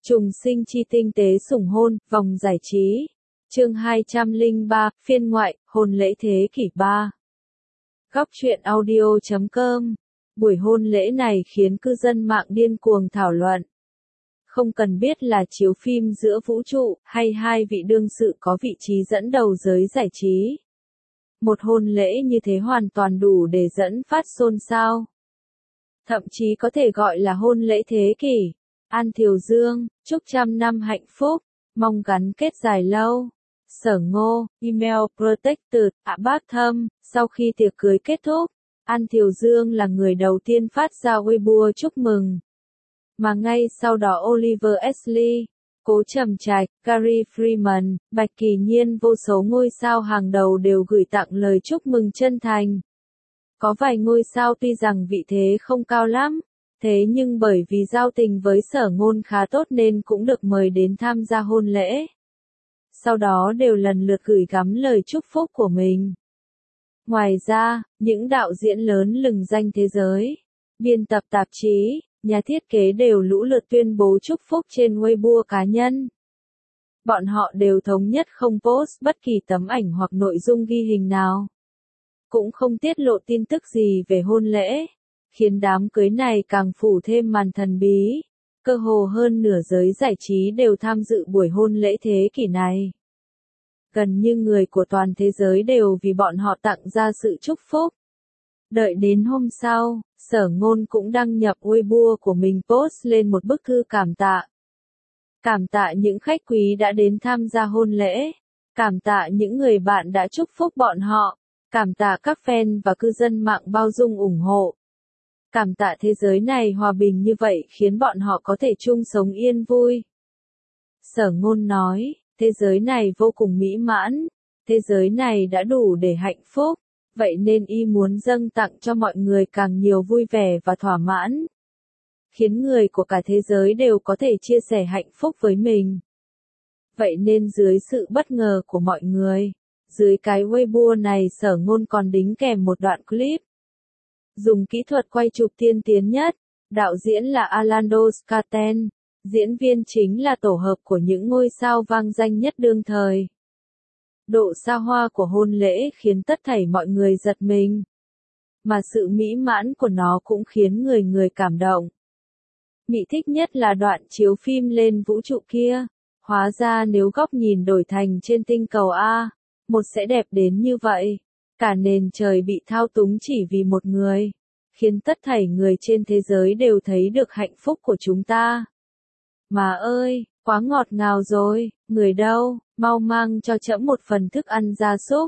Trùng sinh chi tinh tế sủng hôn, vòng giải trí. Chương 203, phiên ngoại, hôn lễ thế kỷ 3. Góc truyện audio.com. Buổi hôn lễ này khiến cư dân mạng điên cuồng thảo luận. Không cần biết là chiếu phim giữa vũ trụ, hay hai vị đương sự có vị trí dẫn đầu giới giải trí. Một hôn lễ như thế hoàn toàn đủ để dẫn phát xôn xao. Thậm chí có thể gọi là hôn lễ thế kỷ. An Thiều Dương, chúc trăm năm hạnh phúc, mong gắn kết dài lâu. Sở Ngô, email protected, bác thâm, sau khi tiệc cưới kết thúc, An Thiều Dương là người đầu tiên phát ra Weibo chúc mừng. Mà ngay sau đó Oliver Ashley, Cố Trầm Trạch, Gary Freeman, Bạch Kỳ Nhiên vô số ngôi sao hàng đầu đều gửi tặng lời chúc mừng chân thành. Có vài ngôi sao tuy rằng vị thế không cao lắm, thế nhưng bởi vì giao tình với Sở Ngôn khá tốt nên cũng được mời đến tham gia hôn lễ. Sau đó đều lần lượt gửi gắm lời chúc phúc của mình. Ngoài ra, những đạo diễn lớn lừng danh thế giới, biên tập tạp chí, nhà thiết kế đều lũ lượt tuyên bố chúc phúc trên Weibo cá nhân. Bọn họ đều thống nhất không post bất kỳ tấm ảnh hoặc nội dung ghi hình nào. Cũng không tiết lộ tin tức gì về hôn lễ, khiến đám cưới này càng phủ thêm màn thần bí. Cơ hồ hơn nửa giới giải trí đều tham dự buổi hôn lễ thế kỷ này. Gần như người của toàn thế giới đều vì bọn họ tặng ra sự chúc phúc. Đợi đến hôm sau, Sở Ngôn cũng đăng nhập Weibo của mình post lên một bức thư cảm tạ. Cảm tạ những khách quý đã đến tham gia hôn lễ. Cảm tạ những người bạn đã chúc phúc bọn họ. Cảm tạ các fan và cư dân mạng bao dung ủng hộ. Cảm tạ thế giới này hòa bình như vậy khiến bọn họ có thể chung sống yên vui. Sở Ngôn nói, thế giới này vô cùng mỹ mãn, thế giới này đã đủ để hạnh phúc, vậy nên y muốn dâng tặng cho mọi người càng nhiều vui vẻ và thỏa mãn. Khiến người của cả thế giới đều có thể chia sẻ hạnh phúc với mình. Vậy nên dưới sự bất ngờ của mọi người, dưới cái Weibo này Sở Ngôn còn đính kèm một đoạn clip. Dùng kỹ thuật quay chụp tiên tiến nhất, đạo diễn là Orlando Scaten, diễn viên chính là tổ hợp của những ngôi sao vang danh nhất đương thời. Độ xa hoa của hôn lễ khiến tất thảy mọi người giật mình. Mà sự mỹ mãn của nó cũng khiến người người cảm động. Mị thích nhất là đoạn chiếu phim lên vũ trụ kia. Hóa ra nếu góc nhìn đổi thành trên tinh cầu A, một sẽ đẹp đến như vậy. Cả nền trời bị thao túng chỉ vì một người, khiến tất thảy người trên thế giới đều thấy được hạnh phúc của chúng ta. Mà ơi, quá ngọt ngào rồi, người đâu, mau mang cho trẫm một phần thức ăn gia súc.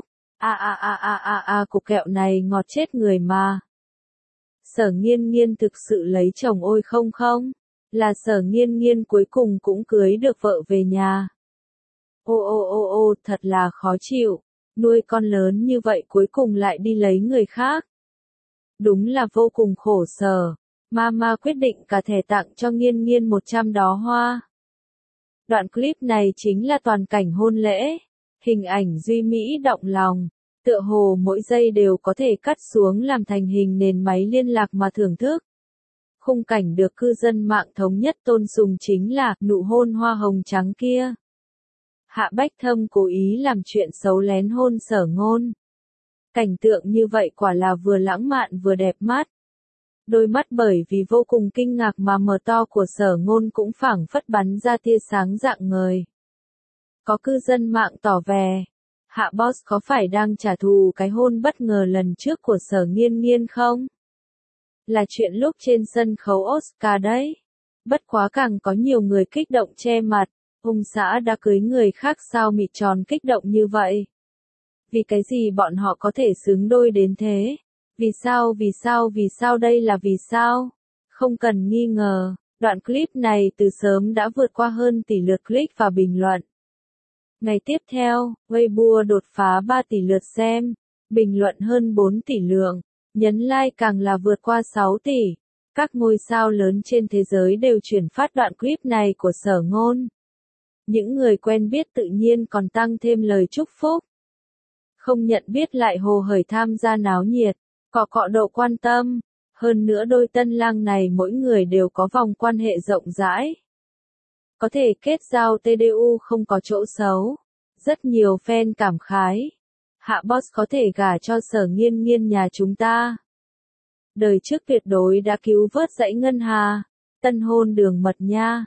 Cục kẹo này ngọt chết người mà. Sở Nghiên Nghiên thực sự lấy chồng ôi không không? Là Sở Nghiên Nghiên cuối cùng cũng cưới được vợ về nhà. Thật là khó chịu. Nuôi con lớn như vậy cuối cùng lại đi lấy người khác. Đúng là vô cùng khổ sở. Mama quyết định cả thẻ tặng cho Nghiên Nghiên 100 đóa hoa. Đoạn clip này chính là toàn cảnh hôn lễ. Hình ảnh duy mỹ động lòng. Tựa hồ mỗi giây đều có thể cắt xuống làm thành hình nền máy liên lạc mà thưởng thức. Khung cảnh được cư dân mạng thống nhất tôn sùng chính là nụ hôn hoa hồng trắng kia. Hạ Bách Thâm cố ý làm chuyện xấu lén hôn Sở Ngôn. Cảnh tượng như vậy quả là vừa lãng mạn vừa đẹp mắt. Đôi mắt bởi vì vô cùng kinh ngạc mà mở to của Sở Ngôn cũng phảng phất bắn ra tia sáng rạng ngời. Có cư dân mạng tỏ vẻ, Hạ Boss có phải đang trả thù cái hôn bất ngờ lần trước của Sở Nghiên Nghiên không? Là chuyện lúc trên sân khấu Oscar đấy. Bất quá càng có nhiều người kích động che mặt. Ông xã đã cưới người khác sao mịt tròn kích động như vậy? Vì cái gì bọn họ có thể xứng đôi đến thế? Vì sao đây là vì sao? Không cần nghi ngờ, đoạn clip này từ sớm đã vượt qua hơn tỷ lượt click và bình luận. Ngày tiếp theo, Weibo đột phá 3 tỷ lượt xem, bình luận hơn 4 tỷ lượng, nhấn like càng là vượt qua 6 tỷ. Các ngôi sao lớn trên thế giới đều chuyển phát đoạn clip này của Sở Ngôn. Những người quen biết tự nhiên còn tăng thêm lời chúc phúc. Không nhận biết lại hồ hởi tham gia náo nhiệt, cọ độ quan tâm. Hơn nữa đôi tân lang này mỗi người đều có vòng quan hệ rộng rãi. Có thể kết giao TDU không có chỗ xấu. Rất nhiều fan cảm khái. Hạ boss có thể gả cho Sở Nghiên Nghiên nhà chúng ta. Đời trước tuyệt đối đã cứu vớt dãy ngân hà. Tân hôn đường mật nha.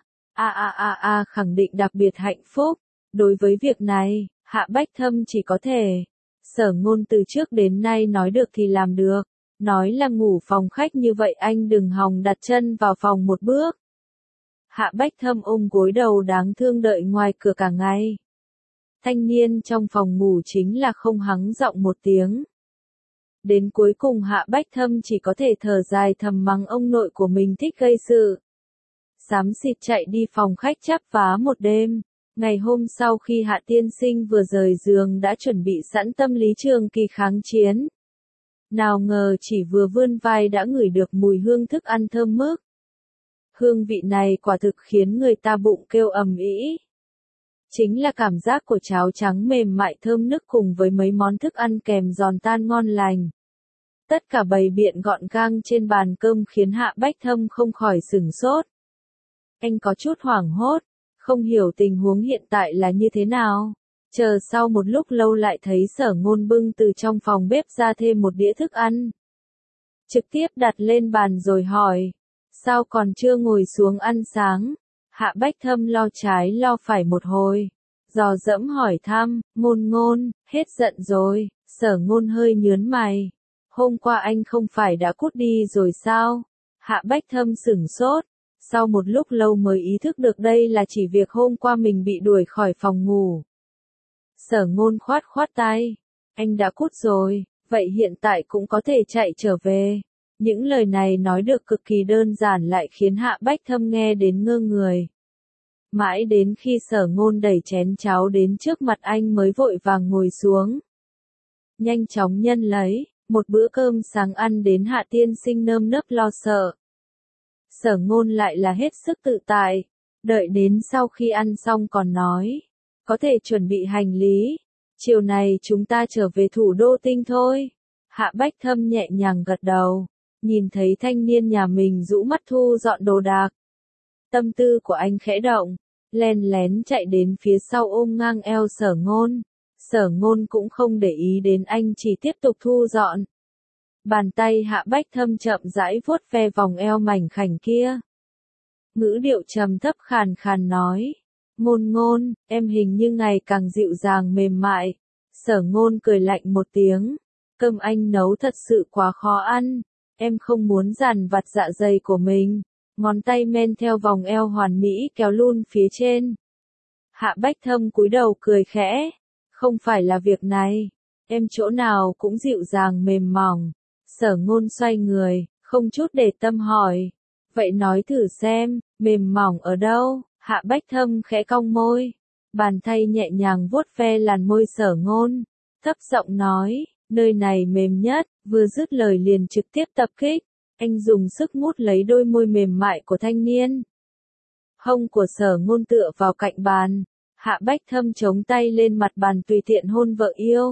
Khẳng định đặc biệt hạnh phúc. Đối với việc này, Hạ Bách Thâm chỉ có thể. Sở Ngôn từ trước đến nay nói được thì làm được. Nói là ngủ phòng khách như vậy anh đừng hòng đặt chân vào phòng một bước. Hạ Bách Thâm ôm gối đầu đáng thương đợi ngoài cửa cả ngày. Thanh niên trong phòng ngủ chính là không hắng giọng một tiếng. Đến cuối cùng Hạ Bách Thâm chỉ có thể thở dài thầm mắng ông nội của mình thích gây sự. Xám xịt chạy đi phòng khách chắp vá một đêm. Ngày hôm sau khi Hạ tiên sinh vừa rời giường đã chuẩn bị sẵn tâm lý trường kỳ kháng chiến. Nào ngờ chỉ vừa vươn vai đã ngửi được mùi hương thức ăn thơm mức. Hương vị này quả thực khiến người ta bụng kêu ầm ĩ. Chính là cảm giác của cháo trắng mềm mại thơm nức cùng với mấy món thức ăn kèm giòn tan ngon lành. Tất cả bày biện gọn gàng trên bàn cơm khiến Hạ Bách Thâm không khỏi sửng sốt. Anh có chút hoảng hốt, không hiểu tình huống hiện tại là như thế nào. Chờ sau một lúc lâu lại thấy Sở Ngôn bưng từ trong phòng bếp ra thêm một đĩa thức ăn. Trực tiếp đặt lên bàn rồi hỏi, sao còn chưa ngồi xuống ăn sáng? Hạ Bách Thâm lo trái lo phải một hồi. Dò dẫm hỏi thăm, Ngôn, hết giận rồi. Sở Ngôn hơi nhớn mày. Hôm qua anh không phải đã cút đi rồi sao? Hạ Bách Thâm sửng sốt. Sau một lúc lâu mới ý thức được đây là chỉ việc hôm qua mình bị đuổi khỏi phòng ngủ. Sở Ngôn khoát khoát tay. Anh đã cút rồi, vậy hiện tại cũng có thể chạy trở về. Những lời này nói được cực kỳ đơn giản lại khiến Hạ Bách Thâm nghe đến ngơ người. Mãi đến khi Sở Ngôn đẩy chén cháo đến trước mặt anh mới vội vàng ngồi xuống. Nhanh chóng nhân lấy, một bữa cơm sáng ăn đến Hạ tiên sinh nơm nớp lo sợ. Sở Ngôn lại là hết sức tự tại, đợi đến sau khi ăn xong còn nói, có thể chuẩn bị hành lý, chiều này chúng ta trở về thủ đô Tinh thôi. Hạ Bách Thâm nhẹ nhàng gật đầu, nhìn thấy thanh niên nhà mình rũ mắt thu dọn đồ đạc. Tâm tư của anh khẽ động, len lén chạy đến phía sau ôm ngang eo Sở Ngôn. Sở Ngôn cũng không để ý đến anh chỉ tiếp tục thu dọn. Bàn tay Hạ Bách Thâm chậm rãi vuốt ve vòng eo mảnh khảnh kia. Ngữ điệu trầm thấp khàn khàn nói. Ngôn, em hình như ngày càng dịu dàng mềm mại. Sở Ngôn cười lạnh một tiếng. Cơm anh nấu thật sự quá khó ăn. Em không muốn dằn vặt dạ dày của mình. Ngón tay men theo vòng eo hoàn mỹ kéo luôn phía trên. Hạ Bách Thâm cúi đầu cười khẽ. Không phải là việc này. Em chỗ nào cũng dịu dàng mềm mỏng. Sở Ngôn xoay người, không chút để tâm hỏi. Vậy nói thử xem, mềm mỏng ở đâu? Hạ Bách Thâm khẽ cong môi. Bàn tay nhẹ nhàng vuốt ve làn môi Sở Ngôn. Thấp giọng nói, nơi này mềm nhất, vừa dứt lời liền trực tiếp tập kích. Anh dùng sức mút lấy đôi môi mềm mại của thanh niên. Hông của Sở Ngôn tựa vào cạnh bàn. Hạ Bách Thâm chống tay lên mặt bàn tùy tiện hôn vợ yêu.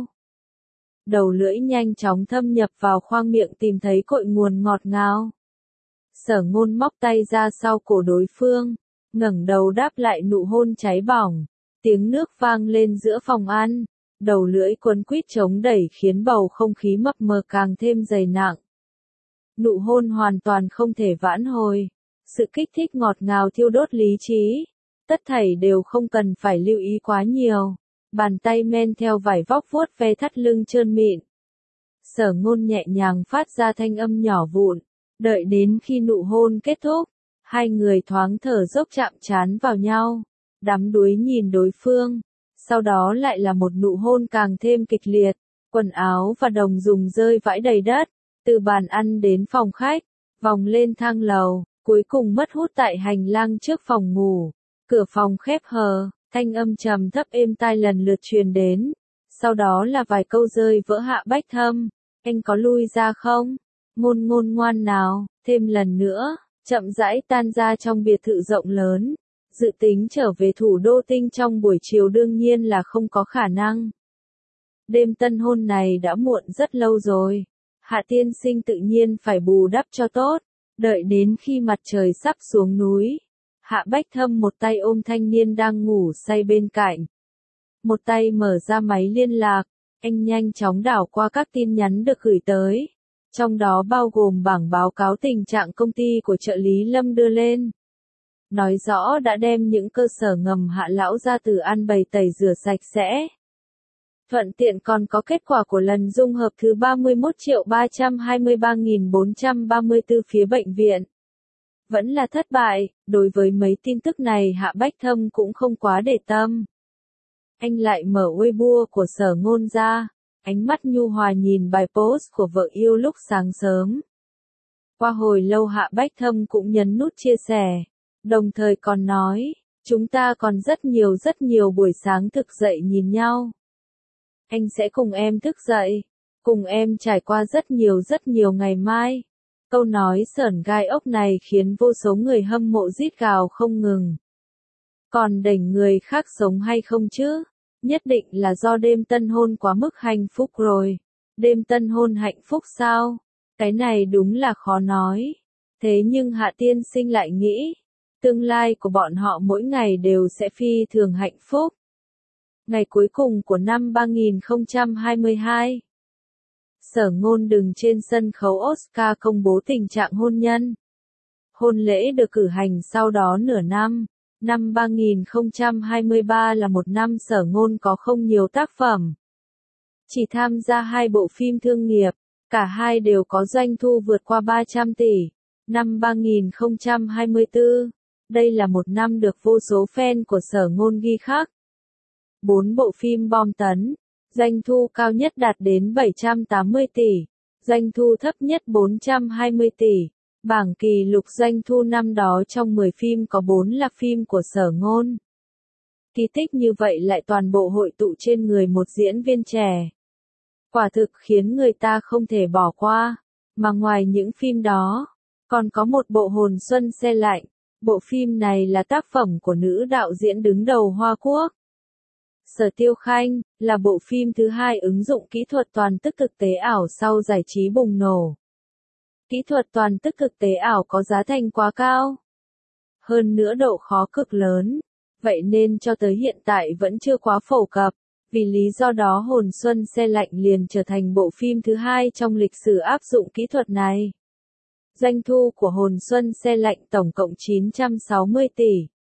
Đầu lưỡi nhanh chóng thâm nhập vào khoang miệng tìm thấy cội nguồn ngọt ngào. Sở Ngôn móc tay ra sau cổ đối phương, ngẩng đầu đáp lại nụ hôn cháy bỏng. Tiếng nước vang lên giữa phòng ăn, đầu lưỡi quấn quýt chống đẩy khiến bầu không khí mập mờ càng thêm dày nặng. Nụ hôn hoàn toàn không thể vãn hồi, sự kích thích ngọt ngào thiêu đốt lý trí, tất thảy đều không cần phải lưu ý quá nhiều. Bàn tay men theo vải vóc vuốt ve thắt lưng trơn mịn. Sở Ngôn nhẹ nhàng phát ra thanh âm nhỏ vụn. Đợi đến khi nụ hôn kết thúc, hai người thoáng thở dốc chạm trán vào nhau, đắm đuối nhìn đối phương. Sau đó lại là một nụ hôn càng thêm kịch liệt. Quần áo và đồng dùng rơi vãi đầy đất, từ bàn ăn đến phòng khách, vòng lên thang lầu, cuối cùng mất hút tại hành lang trước phòng ngủ. Cửa phòng khép hờ. Thanh âm trầm thấp êm tai lần lượt truyền đến. Sau đó là vài câu rơi vỡ. Hạ Bách Thâm, anh có lui ra không? Ngôn ngoan nào, thêm lần nữa, chậm rãi tan ra trong biệt thự rộng lớn. Dự tính trở về thủ đô Tinh trong buổi chiều đương nhiên là không có khả năng. Đêm tân hôn này đã muộn rất lâu rồi. Hạ tiên sinh tự nhiên phải bù đắp cho tốt. Đợi đến khi mặt trời sắp xuống núi, Hạ Bách Thâm một tay ôm thanh niên đang ngủ say bên cạnh. Một tay mở ra máy liên lạc, anh nhanh chóng đảo qua các tin nhắn được gửi tới. Trong đó bao gồm bảng báo cáo tình trạng công ty của trợ lý Lâm đưa lên. Nói rõ đã đem những cơ sở ngầm Hạ lão gia tử an bày tẩy rửa sạch sẽ. Thuận tiện còn có kết quả của lần dung hợp thứ 31.323.434 phía bệnh viện. Vẫn là thất bại, đối với mấy tin tức này Hạ Bách Thâm cũng không quá để tâm. Anh lại mở Weibo của Sở Ngôn ra, ánh mắt nhu hòa nhìn bài post của vợ yêu lúc sáng sớm. Qua hồi lâu Hạ Bách Thâm cũng nhấn nút chia sẻ, đồng thời còn nói, chúng ta còn rất nhiều buổi sáng thức dậy nhìn nhau. Anh sẽ cùng em thức dậy, cùng em trải qua rất nhiều ngày mai. Câu nói sởn gai ốc này khiến vô số người hâm mộ rít gào không ngừng. Còn đỉnh người khác sống hay không chứ? Nhất định là do đêm tân hôn quá mức hạnh phúc rồi. Đêm tân hôn hạnh phúc sao? Cái này đúng là khó nói. Thế nhưng Hạ tiên sinh lại nghĩ, tương lai của bọn họ mỗi ngày đều sẽ phi thường hạnh phúc. Ngày cuối cùng của năm 3022. Sở Ngôn đứng trên sân khấu Oscar công bố tình trạng hôn nhân. Hôn lễ được cử hành sau đó nửa năm. Năm 3023 là một năm Sở Ngôn có không nhiều tác phẩm. Chỉ tham gia 2 bộ phim thương nghiệp, cả hai đều có doanh thu vượt qua 300 tỷ. Năm 3024, đây là một năm được vô số fan của Sở Ngôn ghi khắc. 4 bộ phim bom tấn, doanh thu cao nhất đạt đến 780 tỷ, doanh thu thấp nhất 420 tỷ. Bảng kỷ lục doanh thu năm đó trong 10 phim có 4 là phim của Sở Ngôn. Kỳ tích như vậy lại toàn bộ hội tụ trên người một diễn viên trẻ. Quả thực khiến người ta không thể bỏ qua. Mà ngoài những phim đó, còn có một bộ Hồn Xuân Se Lạnh. Bộ phim này là tác phẩm của nữ đạo diễn đứng đầu Hoa Quốc, Sở Tiêu Khanh, là bộ phim thứ 2 ứng dụng kỹ thuật toàn tức thực tế ảo sau giải trí bùng nổ. Kỹ thuật toàn tức thực tế ảo có giá thành quá cao. Hơn nữa độ khó cực lớn. Vậy nên cho tới hiện tại vẫn chưa quá phổ cập. Vì lý do đó Hồn Xuân Se Lạnh liền trở thành bộ phim thứ 2 trong lịch sử áp dụng kỹ thuật này. Doanh thu của Hồn Xuân Se Lạnh tổng cộng 960 tỷ.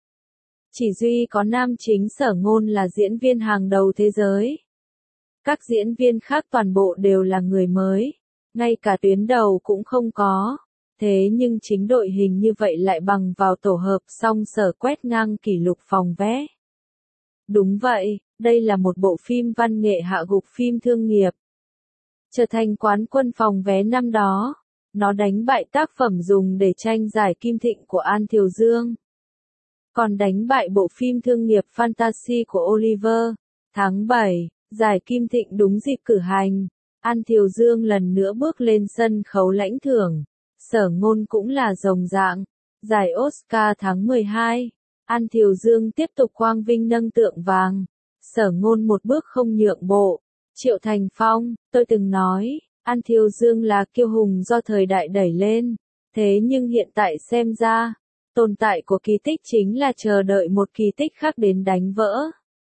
Chỉ duy có nam chính Sở Ngôn là diễn viên hàng đầu thế giới. Các diễn viên khác toàn bộ đều là người mới. Ngay cả tuyến đầu cũng không có. Thế nhưng chính đội hình như vậy lại bằng vào tổ hợp song Sở quét ngang kỷ lục phòng vé. Đúng vậy, đây là một bộ phim văn nghệ hạ gục phim thương nghiệp. Trở thành quán quân phòng vé năm đó. Nó đánh bại tác phẩm dùng để tranh giải Kim Thịnh của An Thiều Dương. Còn đánh bại bộ phim thương nghiệp Fantasy của Oliver. Tháng 7, giải Kim Thịnh đúng dịp cử hành. An Thiều Dương lần nữa bước lên sân khấu lãnh thưởng. Sở Ngôn cũng là rồng rạng. Giải Oscar tháng 12. An Thiều Dương tiếp tục quang vinh nâng tượng vàng. Sở Ngôn một bước không nhượng bộ. Triệu Thành Phong, tôi từng nói, An Thiều Dương là kiêu hùng do thời đại đẩy lên. Thế nhưng hiện tại xem ra, tồn tại của kỳ tích chính là chờ đợi một kỳ tích khác đến đánh vỡ.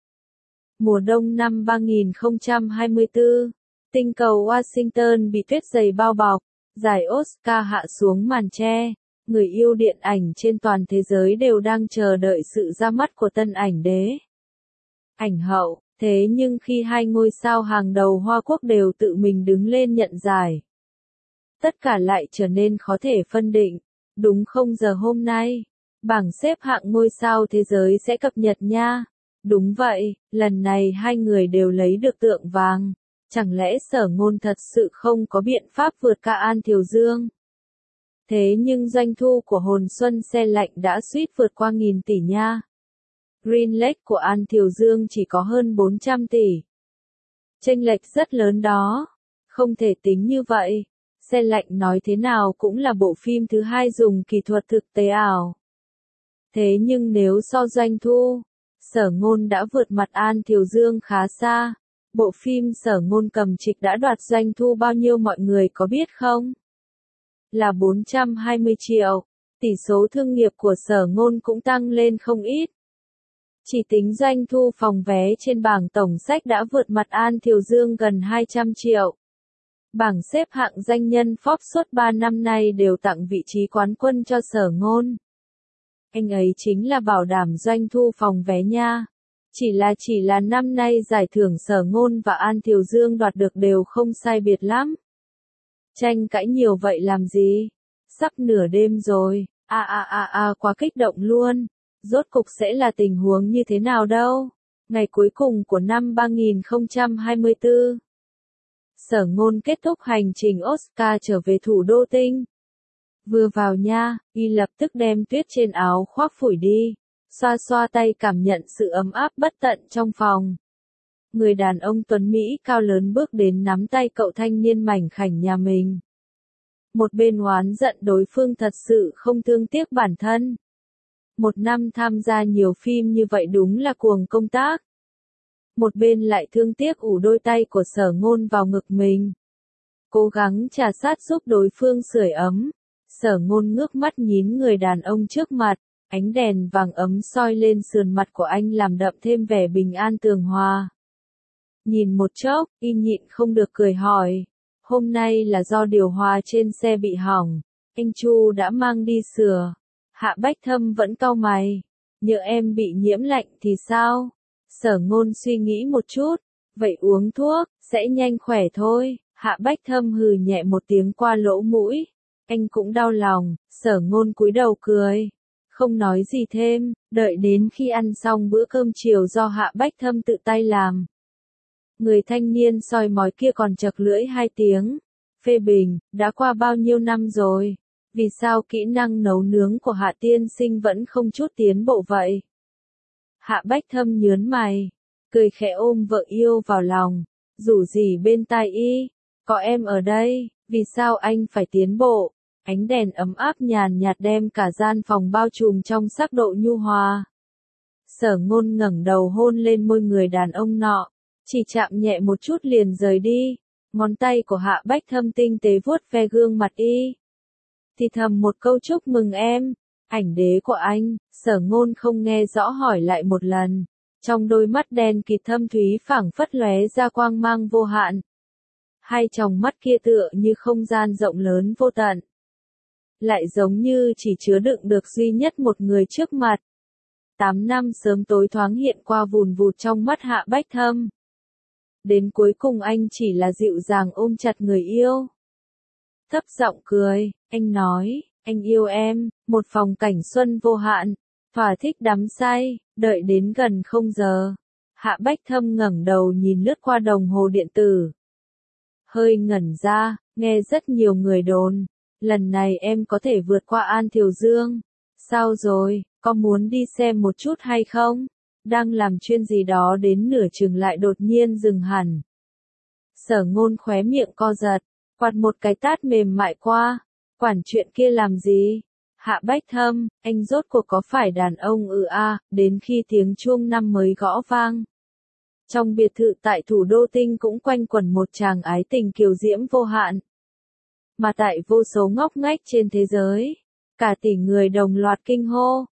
Mùa đông năm 3024, tinh cầu Washington bị tuyết dày bao bọc, giải Oscar hạ xuống màn che, người yêu điện ảnh trên toàn thế giới đều đang chờ đợi sự ra mắt của tân ảnh đế. Ảnh hậu, thế nhưng khi 2 ngôi sao hàng đầu Hoa Quốc đều tự mình đứng lên nhận giải, tất cả lại trở nên khó thể phân định. Đúng không giờ hôm nay, bảng xếp hạng ngôi sao thế giới sẽ cập nhật nha. Đúng vậy, lần này 2 người đều lấy được tượng vàng. Chẳng lẽ Sở Ngôn thật sự không có biện pháp vượt cả An Thiều Dương? Thế nhưng doanh thu của Hồn Xuân Se Lạnh đã suýt vượt qua 1.000 tỷ nha. Green Lake của An Thiều Dương chỉ có hơn 400 tỷ. Chênh lệch rất lớn đó. Không thể tính như vậy. Se Lạnh nói thế nào cũng là bộ phim thứ 2 dùng kỹ thuật thực tế ảo. Thế nhưng nếu so doanh thu, Sở Ngôn đã vượt mặt An Thiều Dương khá xa. Bộ phim Sở Ngôn cầm trịch đã đoạt doanh thu bao nhiêu mọi người có biết không? Là 420 triệu. Tỷ số thương nghiệp của Sở Ngôn cũng tăng lên không ít. Chỉ tính doanh thu phòng vé trên bảng tổng sách đã vượt mặt An Thiều Dương gần 200 triệu. Bảng xếp hạng danh nhân Forbes suốt 3 năm nay đều tặng vị trí quán quân cho Sở Ngôn. Anh ấy chính là bảo đảm doanh thu phòng vé nha. Chỉ là năm nay giải thưởng Sở Ngôn và An Thiều Dương đoạt được đều không sai biệt lắm. Tranh cãi nhiều vậy làm gì? Sắp nửa đêm rồi, quá kích động luôn. Rốt cục sẽ là tình huống như thế nào đâu? Ngày cuối cùng của năm 3024. Sở Ngôn kết thúc hành trình Oscar trở về thủ đô Tinh. Vừa vào nha, y lập tức đem tuyết trên áo khoác phủi đi, xoa xoa tay cảm nhận sự ấm áp bất tận trong phòng. Người đàn ông tuấn Mỹ cao lớn bước đến nắm tay cậu thanh niên mảnh khảnh nhà mình. Một bên oán giận đối phương thật sự không thương tiếc bản thân. Một năm tham gia nhiều phim như vậy đúng là cuồng công tác. Một bên lại thương tiếc ủ đôi tay của Sở Ngôn vào ngực mình. Cố gắng trà sát giúp đối phương sưởi ấm. Sở Ngôn ngước mắt nhìn người đàn ông trước mặt, ánh đèn vàng ấm soi lên sườn mặt của anh làm đậm thêm vẻ bình an tường hòa. Nhìn một chốc, y nhịn không được cười hỏi, hôm nay là do điều hòa trên xe bị hỏng, anh Chu đã mang đi sửa. Hạ Bách Thâm vẫn cau mày, nhỡ em bị nhiễm lạnh thì sao? Sở Ngôn suy nghĩ một chút, vậy uống thuốc, sẽ nhanh khỏe thôi. Hạ Bách Thâm hừ nhẹ một tiếng qua lỗ mũi. Anh cũng đau lòng. Sở Ngôn cúi đầu cười, không nói gì thêm, đợi đến khi ăn xong bữa cơm chiều do Hạ Bách Thâm tự tay làm. Người thanh niên soi mói kia còn chật lưỡi 2 tiếng, phê bình, đã qua bao nhiêu năm rồi, vì sao kỹ năng nấu nướng của Hạ tiên sinh vẫn không chút tiến bộ vậy? Hạ Bách Thâm nhớn mày, cười khẽ ôm vợ yêu vào lòng, rủ rỉ bên tai y, có em ở đây, vì sao anh phải tiến bộ? Ánh đèn ấm áp nhàn nhạt đem cả gian phòng bao trùm trong sắc độ nhu hòa. Sở Ngôn ngẩng đầu hôn lên môi người đàn ông nọ, chỉ chạm nhẹ một chút liền rời đi. Ngón tay của Hạ Bách Thâm tinh tế vuốt ve gương mặt y. Thì thầm một câu chúc mừng em, ảnh đế của anh. Sở Ngôn không nghe rõ hỏi lại một lần. Trong đôi mắt đen kịt thâm thúy phảng phất lóe ra quang mang vô hạn. Hai tròng mắt kia tựa như không gian rộng lớn vô tận. Lại giống như chỉ chứa đựng được duy nhất một người trước mặt. 8 năm sớm tối thoáng hiện qua vùn vụt trong mắt Hạ Bách Thâm. Đến cuối cùng anh chỉ là dịu dàng ôm chặt người yêu. Thấp giọng cười, anh nói, anh yêu em, một phòng cảnh xuân vô hạn, thỏa thích đắm say, đợi đến gần 0 giờ. Hạ Bách Thâm ngẩng đầu nhìn lướt qua đồng hồ điện tử. Hơi ngẩn ra, nghe rất nhiều người đồn, lần này em có thể vượt qua An Thiều Dương. Sao rồi, có muốn đi xem một chút hay không? Đang làm chuyên gì đó đến nửa chừng lại đột nhiên dừng hẳn. Sở Ngôn khóe miệng co giật, quạt một cái tát mềm mại qua. Quản chuyện kia làm gì? Hạ Bách Thâm, anh rốt cuộc có phải đàn ông đến khi tiếng chuông năm mới gõ vang. Trong biệt thự tại thủ đô Tinh cũng quanh quẩn một chàng ái tình kiều diễm vô hạn. Mà tại vô số ngóc ngách trên thế giới, cả tỷ người đồng loạt kinh hô.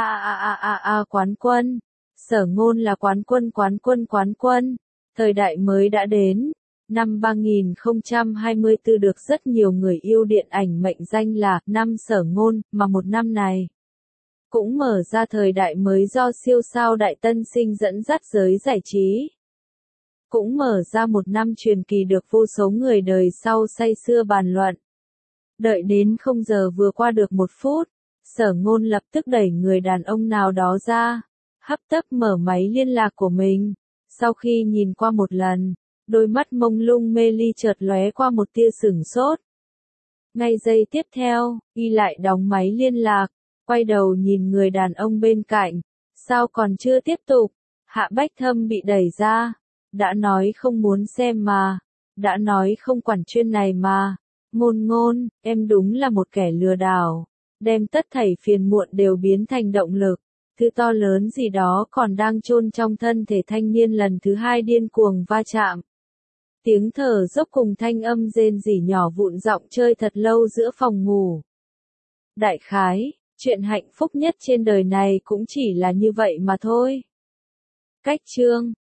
Quán quân. Sở Ngôn là quán quân. Thời đại mới đã đến. Năm 3024 được rất nhiều người yêu điện ảnh mệnh danh là năm Sở Ngôn, mà một năm này cũng mở ra thời đại mới do siêu sao đại tân sinh dẫn dắt giới giải trí. Cũng mở ra một năm truyền kỳ được vô số người đời sau say sưa bàn luận. Đợi đến 0 giờ vừa qua được 1 phút, Sở Ngôn lập tức đẩy người đàn ông nào đó ra, hấp tấp mở máy liên lạc của mình. Sau khi nhìn qua một lần, đôi mắt mông lung mê ly chợt lóe qua một tia sửng sốt. Ngay giây tiếp theo, y lại đóng máy liên lạc, quay đầu nhìn người đàn ông bên cạnh. Sao còn chưa tiếp tục? Hạ Bách Thâm bị đẩy ra. Đã nói không muốn xem mà. Đã nói không quản chuyên này mà. Ngôn, em đúng là một kẻ lừa đảo. Đem tất thảy phiền muộn đều biến thành động lực. Thứ to lớn gì đó còn đang chôn trong thân thể thanh niên lần thứ 2 điên cuồng va chạm. Tiếng thở dốc cùng thanh âm rên rỉ nhỏ vụn giọng chơi thật lâu giữa phòng ngủ. Đại khái, Chuyện hạnh phúc nhất trên đời này cũng chỉ là như vậy mà thôi. Cách chương